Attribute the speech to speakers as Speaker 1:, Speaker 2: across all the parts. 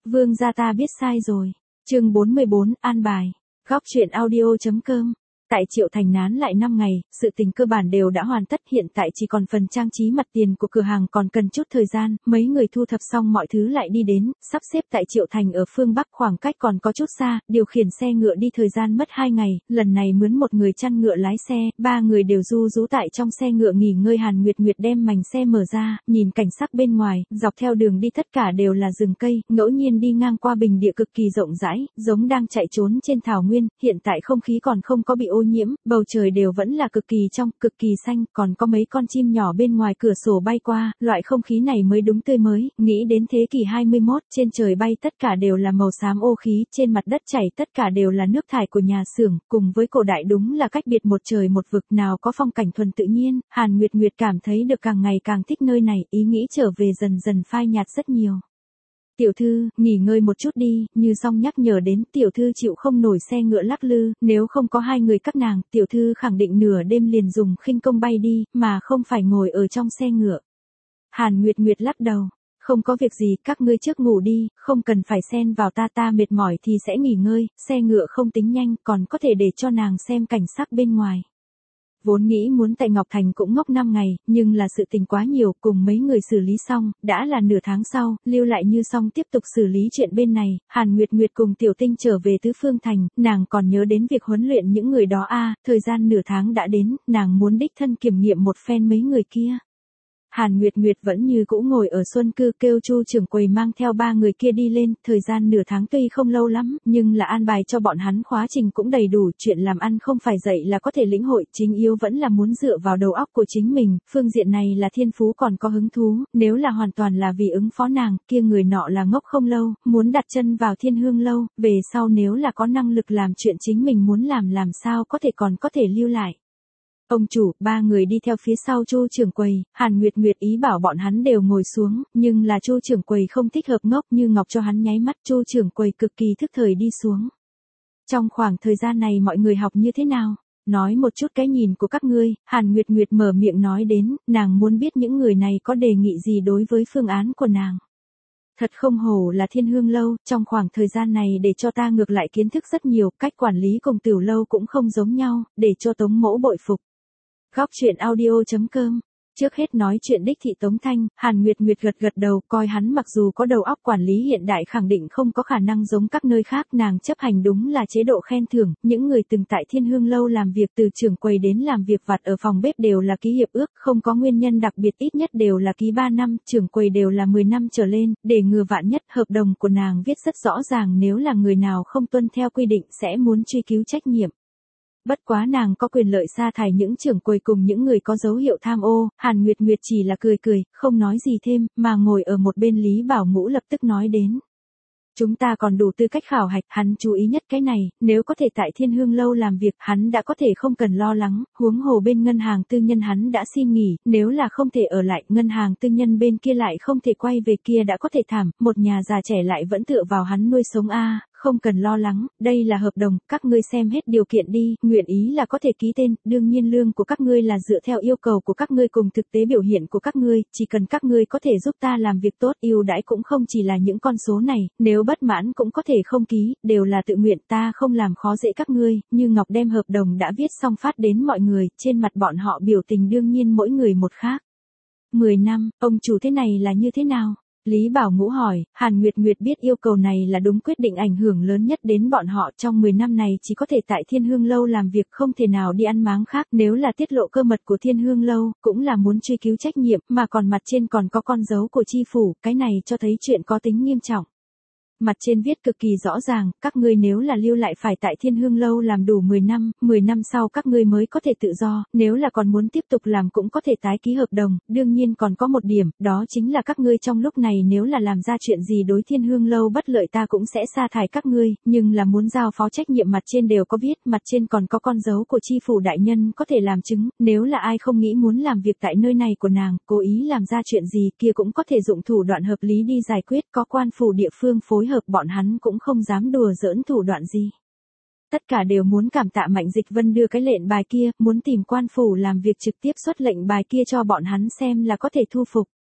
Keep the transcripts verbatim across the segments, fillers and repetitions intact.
Speaker 1: Vương gia ta biết sai rồi. Chương bốn mươi bốn, an bài. Góc truyện audio.com. Tại Triệu Thành nán lại năm ngày, sự tình cơ bản đều đã hoàn tất, hiện tại chỉ còn phần trang trí mặt tiền của cửa hàng còn cần chút thời gian, mấy người thu thập xong mọi thứ lại đi đến, sắp xếp tại Triệu Thành ở phương Bắc, khoảng cách còn có chút xa, điều khiển xe ngựa đi thời gian mất hai ngày, lần này mướn một người chăn ngựa lái xe, ba người đều du rú tại trong xe ngựa nghỉ ngơi. Hàn Nguyệt Nguyệt đem mành xe mở ra, nhìn cảnh sắc bên ngoài, dọc theo đường đi tất cả đều là rừng cây, ngẫu nhiên đi ngang qua bình địa cực kỳ rộng rãi, giống đang chạy trốn trên thảo nguyên, hiện tại không khí còn không có bị ô nhiễm, bầu trời đều vẫn là cực kỳ trong, cực kỳ xanh, còn có mấy con chim nhỏ bên ngoài cửa sổ bay qua, loại không khí này mới đúng tươi mới, nghĩ đến thế kỷ hai mươi mốt, trên trời bay tất cả đều là màu xám ô khí, trên mặt đất chảy tất cả đều là nước thải của nhà xưởng, cùng với cổ đại đúng là cách biệt một trời một vực, nào có phong cảnh thuần tự nhiên. Hàn Nguyệt Nguyệt cảm thấy được càng ngày càng thích nơi này, ý nghĩ trở về dần dần phai nhạt rất nhiều. Tiểu thư, nghỉ ngơi một chút đi, Như Song nhắc nhở đến, tiểu thư chịu không nổi xe ngựa lắc lư, nếu không có hai người các nàng, tiểu thư khẳng định nửa đêm liền dùng khinh công bay đi, mà không phải ngồi ở trong xe ngựa. Hàn Nguyệt Nguyệt lắc đầu, không có việc gì, các ngươi trước ngủ đi, không cần phải xen vào ta, ta mệt mỏi thì sẽ nghỉ ngơi, xe ngựa không tính nhanh, còn có thể để cho nàng xem cảnh sắc bên ngoài. Vốn nghĩ muốn tại Ngọc Thành cũng ngốc năm ngày, nhưng là sự tình quá nhiều, cùng mấy người xử lý xong, đã là nửa tháng sau, lưu lại Như Song tiếp tục xử lý chuyện bên này. Hàn Nguyệt Nguyệt cùng Tiểu Tinh trở về Tứ Phương Thành, nàng còn nhớ đến việc huấn luyện những người đó a, à, thời gian nửa tháng đã đến, nàng muốn đích thân kiểm nghiệm một phen mấy người kia. Hàn Nguyệt Nguyệt vẫn như cũ ngồi ở Xuân Cư, kêu Chu trưởng quầy mang theo ba người kia đi lên, thời gian nửa tháng tuy không lâu lắm, nhưng là an bài cho bọn hắn khóa trình cũng đầy đủ, chuyện làm ăn không phải dạy là có thể lĩnh hội, chính yếu vẫn là muốn dựa vào đầu óc của chính mình, phương diện này là thiên phú còn có hứng thú, nếu là hoàn toàn là vì ứng phó nàng, kia người nọ là ngốc không lâu, muốn đặt chân vào Thiên Hương lâu, về sau nếu là có năng lực làm chuyện chính mình muốn làm làm sao có thể còn có thể lưu lại. Ông chủ, ba người đi theo phía sau Chu trưởng quầy, Hàn Nguyệt Nguyệt ý bảo bọn hắn đều ngồi xuống, nhưng là Chu trưởng quầy không thích hợp, ngốc như ngọc cho hắn nháy mắt, Chu trưởng quầy cực kỳ thức thời đi xuống. Trong khoảng thời gian này mọi người học như thế nào? Nói một chút cái nhìn của các ngươi. Hàn Nguyệt Nguyệt mở miệng nói đến, nàng muốn biết những người này có đề nghị gì đối với phương án của nàng. Thật không hổ là Thiên Hương lâu, trong khoảng thời gian này để cho ta ngược lại kiến thức rất nhiều, cách quản lý cùng Tiểu lâu cũng không giống nhau, để cho Tống mỗ bội phục. Góc truyện audio.com. Trước hết nói chuyện đích thị Tống Thanh, Hàn Nguyệt Nguyệt gật gật đầu, coi hắn mặc dù có đầu óc quản lý hiện đại khẳng định không có khả năng giống các nơi khác, nàng chấp hành đúng là chế độ khen thưởng, những người từng tại Thiên Hương lâu làm việc từ trưởng quầy đến làm việc vặt ở phòng bếp đều là ký hiệp ước, không có nguyên nhân đặc biệt ít nhất đều là ký ba năm, trưởng quầy đều là mười năm trở lên, để ngừa vạn nhất, hợp đồng của nàng viết rất rõ ràng, nếu là người nào không tuân theo quy định sẽ muốn truy cứu trách nhiệm. Bất quá nàng có quyền lợi sa thải những trưởng quầy cùng những người có dấu hiệu tham ô. Hàn Nguyệt Nguyệt chỉ là cười cười, không nói gì thêm, mà ngồi ở một bên Lý Bảo Ngũ lập tức nói đến. Chúng ta còn đủ tư cách khảo hạch, hắn chú ý nhất cái này, nếu có thể tại Thiên Hương lâu làm việc, hắn đã có thể không cần lo lắng, huống hồ bên ngân hàng tư nhân hắn đã xin nghỉ, nếu là không thể ở lại, ngân hàng tư nhân bên kia lại không thể quay về kia đã có thể thảm, một nhà già trẻ lại vẫn tựa vào hắn nuôi sống a. Không cần lo lắng, đây là hợp đồng, các ngươi xem hết điều kiện đi, nguyện ý là có thể ký tên, đương nhiên lương của các ngươi là dựa theo yêu cầu của các ngươi cùng thực tế biểu hiện của các ngươi, chỉ cần các ngươi có thể giúp ta làm việc tốt, ưu đãi cũng không chỉ là những con số này, nếu bất mãn cũng có thể không ký, đều là tự nguyện, ta không làm khó dễ các ngươi. Như Ngọc đem hợp đồng đã viết xong phát đến mọi người, trên mặt bọn họ biểu tình đương nhiên mỗi người một khác. mười năm, ông chủ thế này là như thế nào? Lý Bảo Ngũ hỏi. Hàn Nguyệt Nguyệt biết yêu cầu này là đúng quyết định ảnh hưởng lớn nhất đến bọn họ, trong mười năm này chỉ có thể tại Thiên Hương lâu làm việc, không thể nào đi ăn máng khác, nếu là tiết lộ cơ mật của Thiên Hương lâu, cũng là muốn truy cứu trách nhiệm, mà còn mặt trên còn có con dấu của chi phủ, cái này cho thấy chuyện có tính nghiêm trọng. Mặt trên viết cực kỳ rõ ràng, các ngươi nếu là lưu lại phải tại Thiên Hương lâu làm đủ mười năm, mười năm sau các ngươi mới có thể tự do, nếu là còn muốn tiếp tục làm cũng có thể tái ký hợp đồng, đương nhiên còn có một điểm, đó chính là các ngươi trong lúc này nếu là làm ra chuyện gì đối Thiên Hương lâu bất lợi ta cũng sẽ sa thải các ngươi, nhưng là muốn giao phó trách nhiệm mặt trên đều có viết, mặt trên còn có con dấu của chi phủ đại nhân có thể làm chứng, nếu là ai không nghĩ muốn làm việc tại nơi này của nàng, cố ý làm ra chuyện gì kia cũng có thể dụng thủ đoạn hợp lý đi giải quyết, có quan phủ địa phương phối hợp bọn hắn cũng không dám đùa giỡn thủ đoạn gì. Tất cả đều muốn cảm tạ Mạnh Dịch Vân đưa cái lệnh bài kia, muốn tìm quan phủ làm việc trực tiếp xuất lệnh bài kia cho bọn hắn xem là có thể thu phục.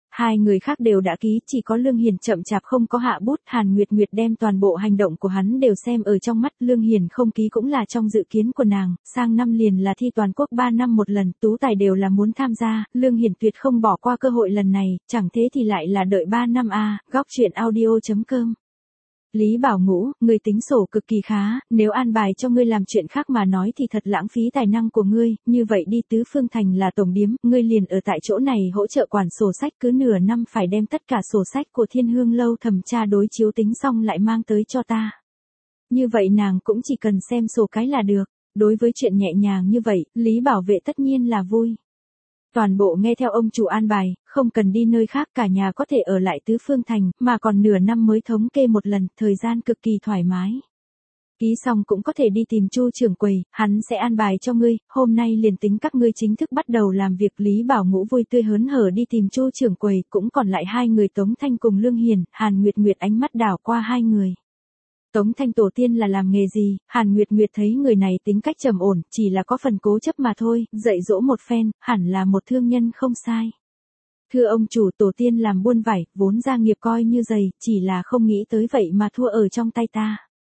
Speaker 1: Hai người khác đều đã ký, chỉ có Lương Hiền chậm chạp không có hạ bút. Hàn Nguyệt Nguyệt đem toàn bộ hành động của hắn đều xem ở trong mắt. Lương Hiền không ký cũng là trong dự kiến của nàng, sang năm liền là thi toàn quốc ba năm một lần, tú tài đều là muốn tham gia. Lương Hiền tuyệt không bỏ qua cơ hội lần này, chẳng thế thì lại là đợi ba năm a. À. Góc truyện audio chấm com. Lý Bảo Ngũ, ngươi tính sổ cực kỳ khá, nếu an bài cho ngươi làm chuyện khác mà nói thì thật lãng phí tài năng của ngươi, như vậy đi Tứ Phương Thành là tổng điếm, ngươi liền ở tại chỗ này hỗ trợ quản sổ sách, cứ nửa năm phải đem tất cả sổ sách của Thiên Hương Lâu thẩm tra đối chiếu tính xong lại mang tới cho ta. Như vậy nàng cũng chỉ cần xem sổ cái là được, đối với chuyện nhẹ nhàng như vậy, Lý Bảo Vệ tất nhiên là vui. Toàn bộ nghe theo ông chủ an bài, không cần đi nơi khác, cả nhà có thể ở lại Tứ Phương Thành, mà còn nửa năm mới thống kê một lần, thời gian cực kỳ thoải mái. Ký xong cũng có thể đi tìm Chu trưởng quầy, hắn sẽ an bài cho ngươi, hôm nay liền tính các ngươi chính thức bắt đầu làm việc. Lý Bảo Ngũ vui tươi hớn hở đi tìm Chu trưởng quầy, cũng còn lại hai người Tống Thanh cùng Lương Hiền. Hàn Nguyệt Nguyệt ánh mắt đảo qua hai người. Tống Thanh tổ tiên là làm nghề gì? Hàn Nguyệt Nguyệt thấy người này tính cách trầm ổn, chỉ là có phần cố chấp mà thôi, dạy dỗ một phen, hẳn là một thương nhân không sai. Thưa ông chủ, tổ tiên làm buôn vải, vốn gia nghiệp coi như dày, chỉ là không nghĩ tới vậy mà thua ở trong tay ta.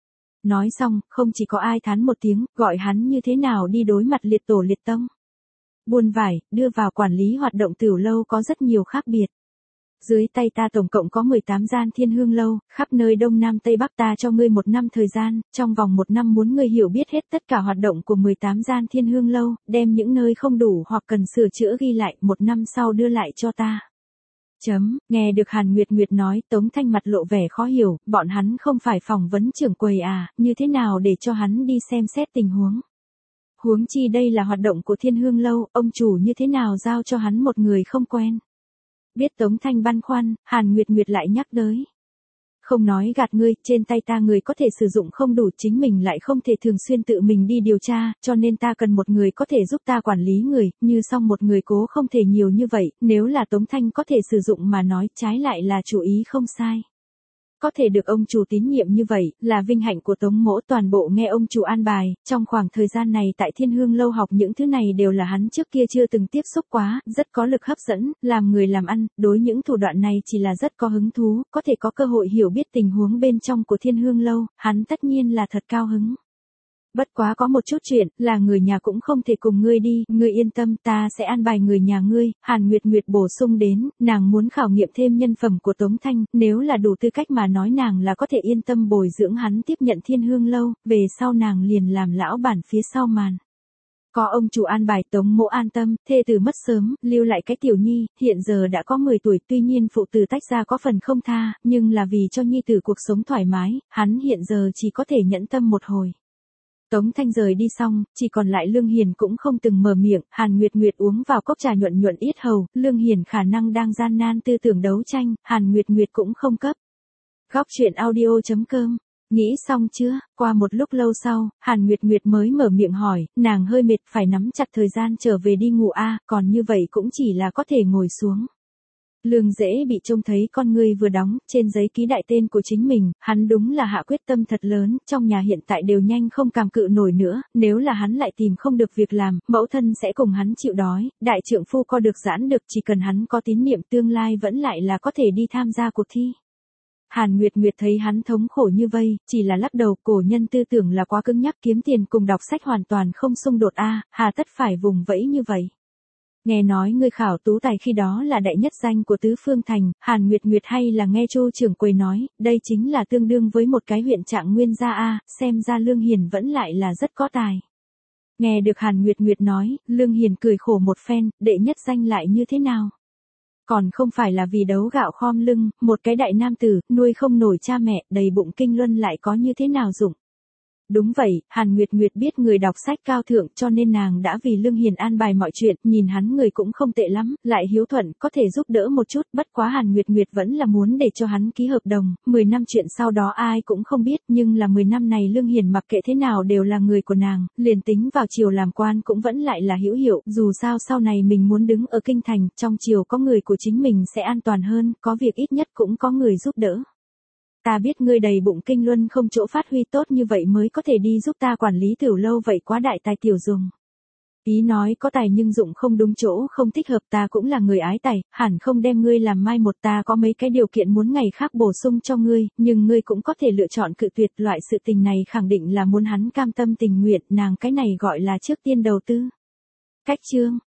Speaker 1: Nói xong, không chỉ có ai thán một tiếng, gọi hắn như thế nào đi đối mặt liệt tổ liệt tông. Buôn vải, đưa vào quản lý hoạt động tiểu lâu có rất nhiều khác biệt. Dưới tay ta tổng cộng có mười tám gian Thiên Hương Lâu, khắp nơi Đông Nam Tây Bắc, ta cho ngươi một năm thời gian, trong vòng một năm muốn ngươi hiểu biết hết tất cả hoạt động của mười tám gian Thiên Hương Lâu, đem những nơi không đủ hoặc cần sửa chữa ghi lại, một năm sau đưa lại cho ta. Chấm, nghe được Hàn Nguyệt Nguyệt nói, Tống Thanh mặt lộ vẻ khó hiểu, bọn hắn không phải phỏng vấn trưởng quầy à, như thế nào để cho hắn đi xem xét tình huống. Huống chi đây là hoạt động của Thiên Hương Lâu, ông chủ như thế nào giao cho hắn một người không quen. Biết Tống Thanh băn khoăn, Hàn Nguyệt Nguyệt lại nhắc tới. Không nói gạt ngươi, trên tay ta người có thể sử dụng không đủ, chính mình lại không thể thường xuyên tự mình đi điều tra, cho nên ta cần một người có thể giúp ta quản lý người, như xong một người cố không thể nhiều như vậy, nếu là Tống Thanh có thể sử dụng mà nói, trái lại là chủ ý không sai. Có thể được ông chủ tín nhiệm như vậy, là vinh hạnh của Tống Mỗ. Toàn bộ nghe ông chủ an bài, trong khoảng thời gian này tại Thiên Hương Lâu học những thứ này đều là hắn trước kia chưa từng tiếp xúc quá, rất có lực hấp dẫn, làm người làm ăn, đối những thủ đoạn này chỉ là rất có hứng thú, có thể có cơ hội hiểu biết tình huống bên trong của Thiên Hương Lâu, hắn tất nhiên là thật cao hứng. Bất quá có một chút chuyện, là người nhà cũng không thể cùng ngươi đi, ngươi yên tâm, ta sẽ an bài người nhà ngươi. Hàn Nguyệt Nguyệt bổ sung đến, nàng muốn khảo nghiệm thêm nhân phẩm của Tống Thanh, nếu là đủ tư cách mà nói nàng là có thể yên tâm bồi dưỡng hắn tiếp nhận Thiên Hương Lâu, về sau nàng liền làm lão bản phía sau màn. Có ông chủ an bài, Tống Mỗ an tâm, thê tử mất sớm, lưu lại cái tiểu nhi, hiện giờ đã có mười tuổi, tuy nhiên phụ tử tách ra có phần không tha, nhưng là vì cho nhi tử cuộc sống thoải mái, hắn hiện giờ chỉ có thể nhẫn tâm một hồi. Tống Thanh rời đi xong, chỉ còn lại Lương Hiền cũng không từng mở miệng. Hàn Nguyệt Nguyệt uống vào cốc trà nhuận nhuận yết hầu, Lương Hiền khả năng đang gian nan tư tưởng đấu tranh, Hàn Nguyệt Nguyệt cũng không cấp. Góc truyện audio chấm com. Nghĩ xong chưa? Qua một lúc lâu sau, Hàn Nguyệt Nguyệt mới mở miệng hỏi, nàng hơi mệt, phải nắm chặt thời gian trở về đi ngủ a, còn như vậy cũng chỉ là có thể ngồi xuống. Lương Dễ bị trông thấy con ngươi vừa đóng, trên giấy ký đại tên của chính mình, hắn đúng là hạ quyết tâm thật lớn, trong nhà hiện tại đều nhanh không càm cự nổi nữa, nếu là hắn lại tìm không được việc làm, mẫu thân sẽ cùng hắn chịu đói, đại trượng phu co được giãn được, chỉ cần hắn có tín niệm tương lai vẫn lại là có thể đi tham gia cuộc thi. Hàn Nguyệt Nguyệt thấy hắn thống khổ như vây, chỉ là lắc đầu, cổ nhân tư tưởng là quá cứng nhắc, kiếm tiền cùng đọc sách hoàn toàn không xung đột a, hà tất phải vùng vẫy như vậy. Nghe nói người khảo tú tài khi đó là đại nhất danh của Tứ Phương Thành, Hàn Nguyệt Nguyệt hay là nghe Chu trưởng quầy nói, đây chính là tương đương với một cái huyện trạng nguyên gia a, xem ra Lương Hiền vẫn lại là rất có tài. Nghe được Hàn Nguyệt Nguyệt nói, Lương Hiền cười khổ một phen, đệ nhất danh lại như thế nào? Còn không phải là vì đấu gạo khom lưng, một cái đại nam tử, nuôi không nổi cha mẹ, đầy bụng kinh luân lại có như thế nào dụng? Đúng vậy, Hàn Nguyệt Nguyệt biết người đọc sách cao thượng cho nên nàng đã vì Lương Hiền an bài mọi chuyện, nhìn hắn người cũng không tệ lắm, lại hiếu thuận, có thể giúp đỡ một chút, bất quá Hàn Nguyệt Nguyệt vẫn là muốn để cho hắn ký hợp đồng, mười năm chuyện sau đó ai cũng không biết, nhưng là mười năm này Lương Hiền mặc kệ thế nào đều là người của nàng, liền tính vào triều làm quan cũng vẫn lại là hữu hiệu, dù sao sau này mình muốn đứng ở kinh thành, trong triều có người của chính mình sẽ an toàn hơn, có việc ít nhất cũng có người giúp đỡ. Ta biết ngươi đầy bụng kinh luân không chỗ phát huy tốt như vậy mới có thể đi giúp ta quản lý tiểu lâu vậy quá đại tài tiểu dùng. Ý nói có tài nhưng dụng không đúng chỗ không thích hợp, ta cũng là người ái tài, hẳn không đem ngươi làm mai một, ta có mấy cái điều kiện muốn ngày khác bổ sung cho ngươi, nhưng ngươi cũng có thể lựa chọn cự tuyệt, loại sự tình này khẳng định là muốn hắn cam tâm tình nguyện, nàng cái này gọi là trước tiên đầu tư. Cách chương